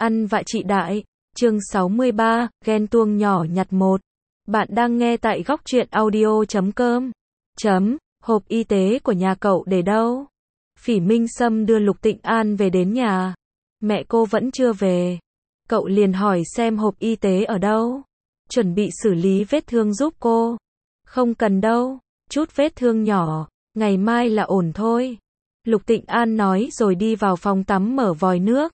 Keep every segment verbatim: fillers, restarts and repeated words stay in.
Ăn vạ chị đại. Chương sáu mươi ba, ghen tuông nhỏ nhặt một. Bạn đang nghe tại góc truyện audio chấm com. Chấm, hộp y tế của nhà cậu để đâu? Phỉ Minh Sâm đưa Lục Tịnh An về đến nhà. Mẹ cô vẫn chưa về. Cậu liền hỏi xem hộp y tế ở đâu. Chuẩn bị xử lý vết thương giúp cô. Không cần đâu, chút vết thương nhỏ, ngày mai là ổn thôi. Lục Tịnh An nói rồi đi vào phòng tắm mở vòi nước.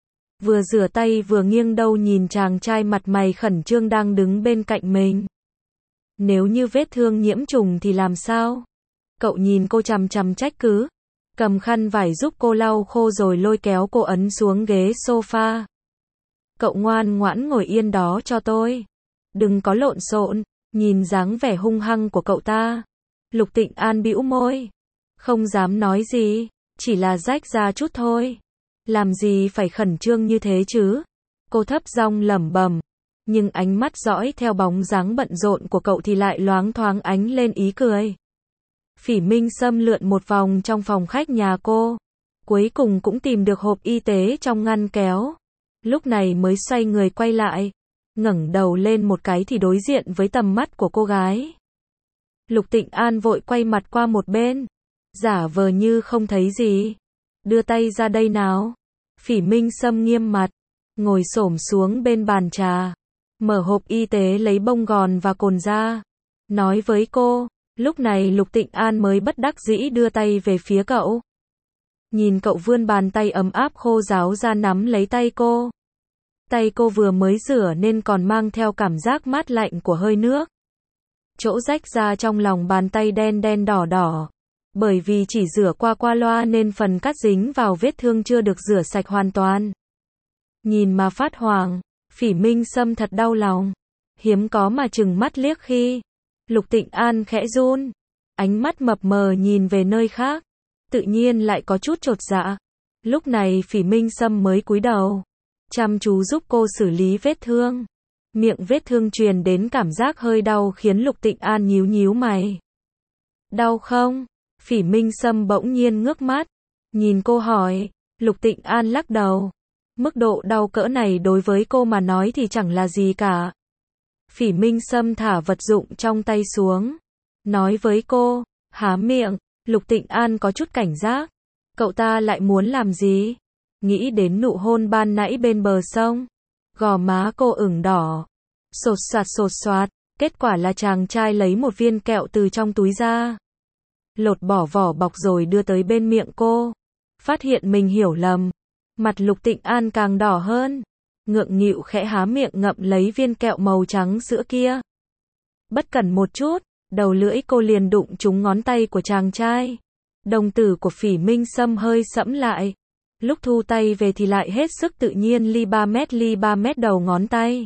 Vừa rửa tay vừa nghiêng đầu nhìn chàng trai mặt mày khẩn trương đang đứng bên cạnh mình. Nếu như vết thương nhiễm trùng thì làm sao? Cậu nhìn cô chằm chằm trách cứ. Cầm khăn vải giúp cô lau khô rồi lôi kéo cô ấn xuống ghế sofa. Cậu ngoan ngoãn ngồi yên đó cho tôi. Đừng có lộn xộn. Nhìn dáng vẻ hung hăng của cậu ta. Lục Tịnh An bĩu môi. Không dám nói gì, chỉ là rách ra chút thôi. Làm gì phải khẩn trương như thế chứ? Cô thấp giọng lẩm bẩm, nhưng ánh mắt dõi theo bóng dáng bận rộn của cậu thì lại loáng thoáng ánh lên ý cười. Phỉ Minh Sâm lượn một vòng trong phòng khách nhà cô, cuối cùng cũng tìm được hộp y tế trong ngăn kéo. Lúc này mới xoay người quay lại, ngẩng đầu lên một cái thì đối diện với tầm mắt của cô gái. Lục Tịnh An vội quay mặt qua một bên, giả vờ như không thấy gì. Đưa tay ra đây nào. Phỉ Minh Sâm nghiêm mặt, ngồi xổm xuống bên bàn trà, mở hộp y tế lấy bông gòn và cồn ra, nói với cô. Lúc này Lục Tịnh An mới bất đắc dĩ đưa tay về phía cậu. Nhìn cậu vươn bàn tay ấm áp khô ráo ra nắm lấy tay cô. Tay cô vừa mới rửa nên còn mang theo cảm giác mát lạnh của hơi nước. Chỗ rách ra trong lòng bàn tay đen đen đỏ đỏ. Bởi vì chỉ rửa qua qua loa nên phần cắt dính vào vết thương chưa được rửa sạch hoàn toàn. Nhìn mà phát hoảng, Phỉ Minh Sâm thật đau lòng. Hiếm có mà chừng mắt liếc khi. Lục Tịnh An khẽ run. Ánh mắt mập mờ nhìn về nơi khác. Tự nhiên lại có chút chột dạ. Lúc này Phỉ Minh Sâm mới cúi đầu. Chăm chú giúp cô xử lý vết thương. Miệng vết thương truyền đến cảm giác hơi đau khiến Lục Tịnh An nhíu nhíu mày. Đau không? Phỉ Minh Sâm bỗng nhiên ngước mắt, nhìn cô hỏi. Lục Tịnh An lắc đầu. Mức độ đau cỡ này đối với cô mà nói thì chẳng là gì cả. Phỉ Minh Sâm thả vật dụng trong tay xuống, nói với cô, há miệng. Lục Tịnh An có chút cảnh giác. Cậu ta lại muốn làm gì? Nghĩ đến nụ hôn ban nãy bên bờ sông. Gò má cô ửng đỏ. Sột soạt sột soạt. Kết quả là chàng trai lấy một viên kẹo từ trong túi ra. Lột bỏ vỏ bọc rồi đưa tới bên miệng cô. Phát hiện mình hiểu lầm. Mặt Lục Tịnh An càng đỏ hơn. Ngượng nghịu khẽ há miệng ngậm lấy viên kẹo màu trắng sữa kia. Bất cẩn một chút, đầu lưỡi cô liền đụng trúng ngón tay của chàng trai. Đồng tử của Phỉ Minh Sâm hơi sẫm lại. Lúc thu tay về thì lại hết sức tự nhiên ly ba mét ly ba mét đầu ngón tay.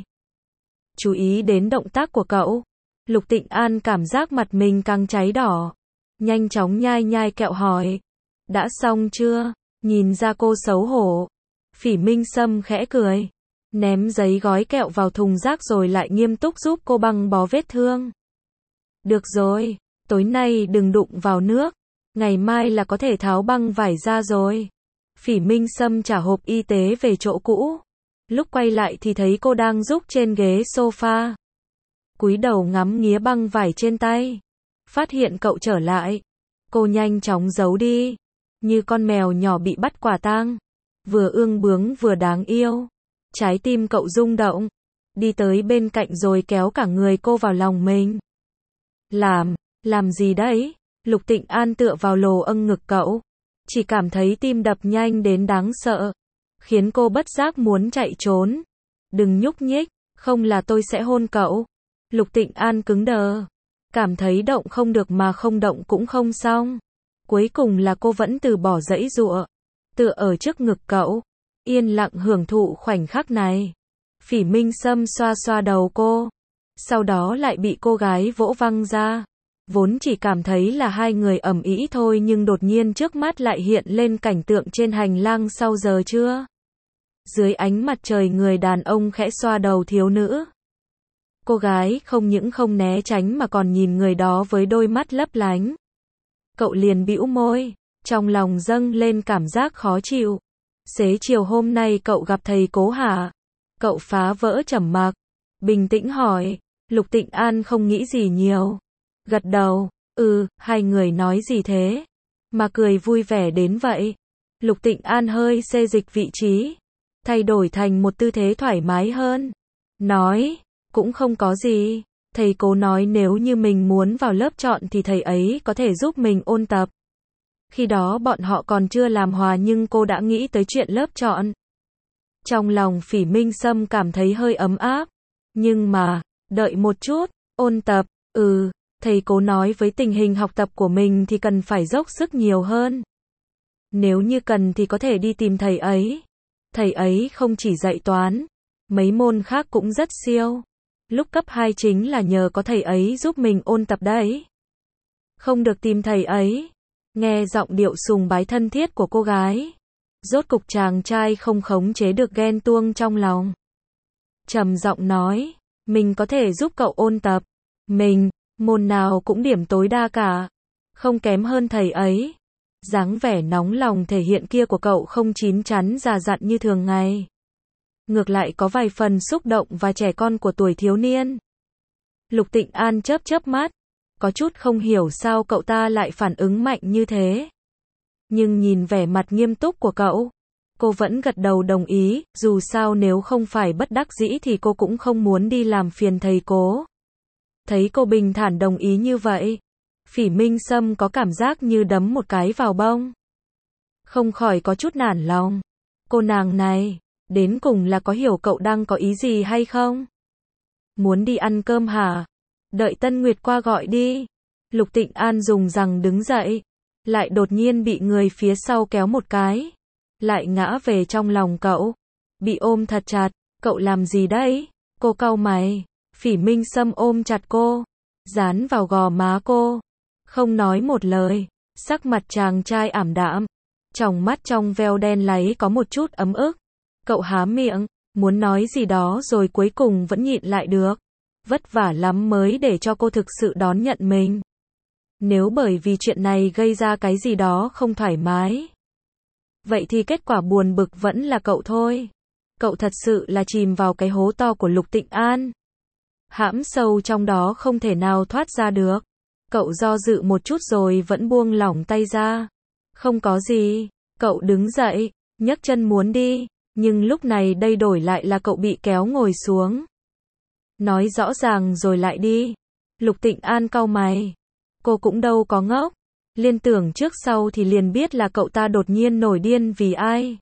Chú ý đến động tác của cậu. Lục Tịnh An cảm giác mặt mình càng cháy đỏ. Nhanh chóng nhai nhai kẹo hỏi. Đã xong chưa? Nhìn ra cô xấu hổ. Phỉ Minh Sâm khẽ cười. Ném giấy gói kẹo vào thùng rác rồi lại nghiêm túc giúp cô băng bó vết thương. Được rồi, tối nay đừng đụng vào nước. Ngày mai là có thể tháo băng vải ra rồi. Phỉ Minh Sâm trả hộp y tế về chỗ cũ. Lúc quay lại thì thấy cô đang rúc trên ghế sofa. Cúi đầu ngắm nghía băng vải trên tay. Phát hiện cậu trở lại. Cô nhanh chóng giấu đi. Như con mèo nhỏ bị bắt quả tang. Vừa ương bướng vừa đáng yêu. Trái tim cậu rung động. Đi tới bên cạnh rồi kéo cả người cô vào lòng mình. Làm, làm gì đấy? Lục Tịnh An tựa vào lồ âng ngực cậu. Chỉ cảm thấy tim đập nhanh đến đáng sợ. Khiến cô bất giác muốn chạy trốn. Đừng nhúc nhích, không là tôi sẽ hôn cậu. Lục Tịnh An cứng đờ. Cảm thấy động không được mà không động cũng không xong. Cuối cùng là cô vẫn từ bỏ giãy giụa. Tựa ở trước ngực cậu. Yên lặng hưởng thụ khoảnh khắc này. Phỉ Minh Sâm xoa xoa đầu cô. Sau đó lại bị cô gái vỗ văng ra. Vốn chỉ cảm thấy là hai người ầm ĩ thôi nhưng đột nhiên trước mắt lại hiện lên cảnh tượng trên hành lang sau giờ trưa. Dưới ánh mặt trời người đàn ông khẽ xoa đầu thiếu nữ. Cô gái không những không né tránh mà còn nhìn người đó với đôi mắt lấp lánh. Cậu liền bĩu môi, trong lòng dâng lên cảm giác khó chịu. Xế chiều hôm nay cậu gặp thầy Cố hả? Cậu phá vỡ trầm mặc, bình tĩnh hỏi. Lục Tịnh An không nghĩ gì nhiều. Gật đầu, ừ, hai người nói gì thế? Mà cười vui vẻ đến vậy. Lục Tịnh An hơi xê dịch vị trí, thay đổi thành một tư thế thoải mái hơn. Nói, cũng không có gì. Thầy Cố nói nếu như mình muốn vào lớp chọn thì thầy ấy có thể giúp mình ôn tập. Khi đó bọn họ còn chưa làm hòa nhưng cô đã nghĩ tới chuyện lớp chọn. Trong lòng Phỉ Minh Sâm cảm thấy hơi ấm áp. Nhưng mà, đợi một chút, ôn tập, ừ, thầy Cố nói với tình hình học tập của mình thì cần phải dốc sức nhiều hơn. Nếu như cần thì có thể đi tìm thầy ấy. Thầy ấy không chỉ dạy toán, mấy môn khác cũng rất siêu. Lúc cấp hai chính là nhờ có thầy ấy giúp mình ôn tập đấy. Không được tìm thầy ấy. Nghe giọng điệu sùng bái thân thiết của cô gái, rốt cục chàng trai không khống chế được ghen tuông trong lòng. Trầm giọng nói, mình có thể giúp cậu ôn tập. Mình, môn nào cũng điểm tối đa cả. Không kém hơn thầy ấy. Dáng vẻ nóng lòng thể hiện kia của cậu không chín chắn già dặn như thường ngày. Ngược lại có vài phần xúc động và trẻ con của tuổi thiếu niên. Lục Tịnh An chớp chớp mắt, có chút không hiểu sao cậu ta lại phản ứng mạnh như thế. Nhưng nhìn vẻ mặt nghiêm túc của cậu, cô vẫn gật đầu đồng ý, dù sao nếu không phải bất đắc dĩ thì cô cũng không muốn đi làm phiền thầy Cố. Thấy cô bình thản đồng ý như vậy, Phỉ Minh Sâm có cảm giác như đấm một cái vào bông. Không khỏi có chút nản lòng. Cô nàng này, đến cùng là có hiểu cậu đang có ý gì hay không? Muốn đi ăn cơm hả? Đợi Tân Nguyệt qua gọi đi. Lục Tịnh An dùng rằng đứng dậy, lại đột nhiên bị người phía sau kéo một cái, lại ngã về trong lòng cậu, bị ôm thật chặt. Cậu làm gì đấy? Cô cau mày. Phỉ Minh Sâm ôm chặt cô, dán vào gò má cô, không nói một lời. Sắc mặt chàng trai ảm đạm, tròng mắt trong veo đen láy có một chút ấm ức. Cậu há miệng, muốn nói gì đó rồi cuối cùng vẫn nhịn lại được. Vất vả lắm mới để cho cô thực sự đón nhận mình. Nếu bởi vì chuyện này gây ra cái gì đó không thoải mái, vậy thì kết quả buồn bực vẫn là cậu thôi. Cậu thật sự là chìm vào cái hố to của Lục Tịnh An, hãm sâu trong đó không thể nào thoát ra được. Cậu do dự một chút rồi vẫn buông lỏng tay ra. Không có gì. Cậu đứng dậy, nhấc chân muốn đi, nhưng lúc này đây đổi lại là cậu bị kéo ngồi xuống. Nói rõ ràng rồi lại đi. Lục Tịnh An cau mày. Cô cũng đâu có ngốc. Liên tưởng trước sau thì liền biết là cậu ta đột nhiên nổi điên vì ai.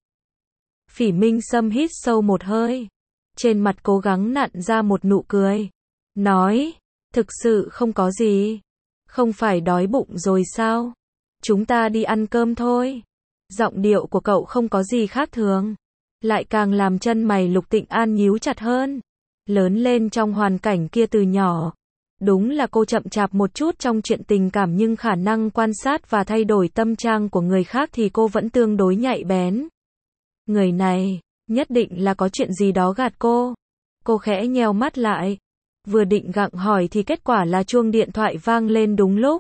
Phỉ Minh Sâm hít sâu một hơi, trên mặt cố gắng nặn ra một nụ cười. Nói, thực sự không có gì. Không phải đói bụng rồi sao? Chúng ta đi ăn cơm thôi. Giọng điệu của cậu không có gì khác thường, lại càng làm chân mày Lục Tịnh An nhíu chặt hơn. Lớn lên trong hoàn cảnh kia từ nhỏ, đúng là cô chậm chạp một chút trong chuyện tình cảm nhưng khả năng quan sát và thay đổi tâm trạng của người khác thì cô vẫn tương đối nhạy bén. Người này, nhất định là có chuyện gì đó gạt cô. Cô khẽ nheo mắt lại, vừa định gặng hỏi thì kết quả là chuông điện thoại vang lên đúng lúc.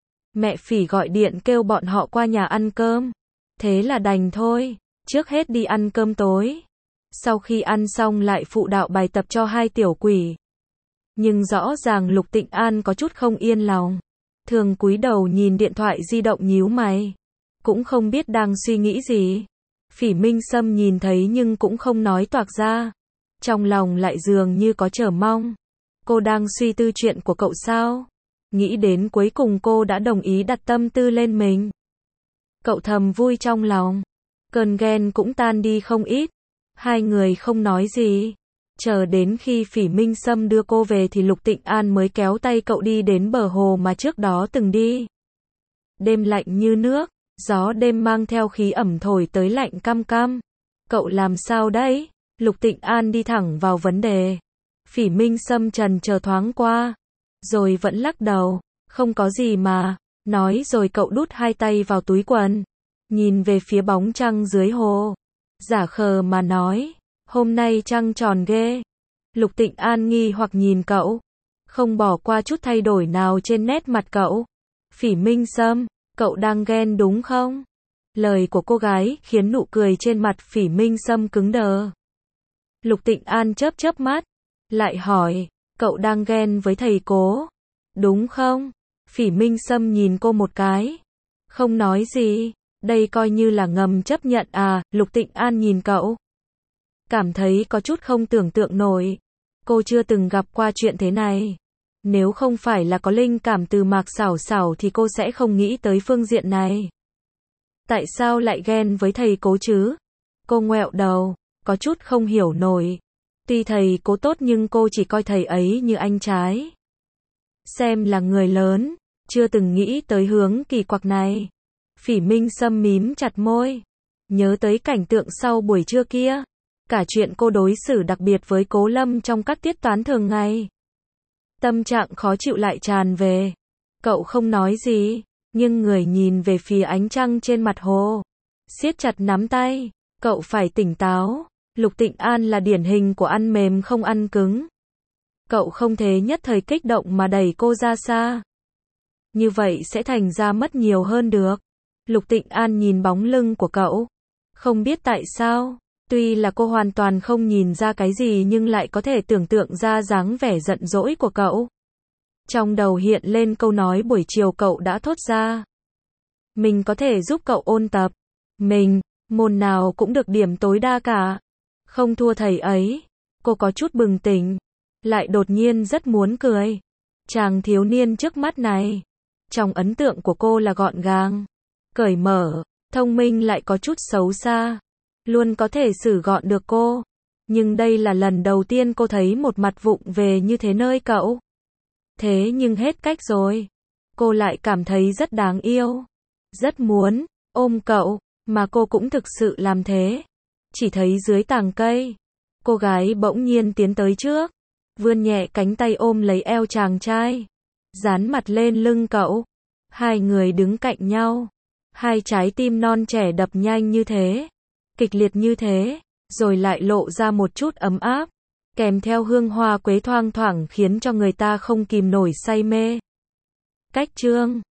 Mẹ Phỉ gọi điện kêu bọn họ qua nhà ăn cơm. Thế là đành thôi, trước hết đi ăn cơm tối. Sau khi ăn xong lại phụ đạo bài tập cho hai tiểu quỷ. Nhưng rõ ràng Lục Tịnh An có chút không yên lòng. Thường cúi đầu nhìn điện thoại di động nhíu mày, cũng không biết đang suy nghĩ gì. Phỉ Minh Sâm nhìn thấy nhưng cũng không nói toạc ra. Trong lòng lại dường như có chờ mong. Cô đang suy tư chuyện của cậu sao? Nghĩ đến cuối cùng cô đã đồng ý đặt tâm tư lên mình. Cậu thầm vui trong lòng. Cơn ghen cũng tan đi không ít. Hai người không nói gì. Chờ đến khi Phỉ Minh Sâm đưa cô về thì Lục Tịnh An mới kéo tay cậu đi đến bờ hồ mà trước đó từng đi. Đêm lạnh như nước, gió đêm mang theo khí ẩm thổi tới lạnh căm căm. Cậu làm sao đấy? Lục Tịnh An đi thẳng vào vấn đề. Phỉ Minh Sâm trần chờ thoáng qua, rồi vẫn lắc đầu. Không có gì mà. Nói rồi cậu đút hai tay vào túi quần, nhìn về phía bóng trăng dưới hồ, giả khờ mà nói, hôm nay trăng tròn ghê. Lục Tịnh An nghi hoặc nhìn cậu, không bỏ qua chút thay đổi nào trên nét mặt cậu. Phỉ Minh Sâm, cậu đang ghen đúng không? Lời của cô gái khiến nụ cười trên mặt Phỉ Minh Sâm cứng đờ. Lục Tịnh An chớp chớp mắt, lại hỏi, cậu đang ghen với thầy Cố, đúng không? Phỉ Minh Sâm nhìn cô một cái, không nói gì, đây coi như là ngầm chấp nhận à? Lục Tịnh An nhìn cậu, cảm thấy có chút không tưởng tượng nổi. Cô chưa từng gặp qua chuyện thế này. Nếu không phải là có linh cảm từ Mạc Xảo Xảo thì cô sẽ không nghĩ tới phương diện này. Tại sao lại ghen với thầy Cố chứ? Cô ngoẹo đầu, có chút không hiểu nổi. Tuy thầy Cố tốt nhưng cô chỉ coi thầy ấy như anh trai. Xem là người lớn, chưa từng nghĩ tới hướng kỳ quặc này. Phỉ Minh Sâm mím chặt môi, nhớ tới cảnh tượng sau buổi trưa kia. Cả chuyện cô đối xử đặc biệt với Cố Lâm trong các tiết toán thường ngày. Tâm trạng khó chịu lại tràn về. Cậu không nói gì, nhưng người nhìn về phía ánh trăng trên mặt hồ, siết chặt nắm tay. Cậu phải tỉnh táo. Lục Tịnh An là điển hình của ăn mềm không ăn cứng. Cậu không thể nhất thời kích động mà đẩy cô ra xa. Như vậy sẽ thành ra mất nhiều hơn được. Lục Tịnh An nhìn bóng lưng của cậu. Không biết tại sao, tuy là cô hoàn toàn không nhìn ra cái gì nhưng lại có thể tưởng tượng ra dáng vẻ giận dỗi của cậu. Trong đầu hiện lên câu nói buổi chiều cậu đã thốt ra. Mình có thể giúp cậu ôn tập. Mình, môn nào cũng được điểm tối đa cả. Không thua thầy ấy. Cô có chút bừng tỉnh. Lại đột nhiên rất muốn cười. Chàng thiếu niên trước mắt này, trong ấn tượng của cô là gọn gàng, cởi mở, thông minh lại có chút xấu xa. Luôn có thể xử gọn được cô. Nhưng đây là lần đầu tiên cô thấy một mặt vụng về như thế nơi cậu. Thế nhưng hết cách rồi. Cô lại cảm thấy rất đáng yêu. Rất muốn ôm cậu, mà cô cũng thực sự làm thế. Chỉ thấy dưới tàng cây, cô gái bỗng nhiên tiến tới trước, vươn nhẹ cánh tay ôm lấy eo chàng trai, dán mặt lên lưng cậu. Hai người đứng cạnh nhau. Hai trái tim non trẻ đập nhanh như thế, kịch liệt như thế, rồi lại lộ ra một chút ấm áp, kèm theo hương hoa quế thoang thoảng khiến cho người ta không kìm nổi say mê. Cách chương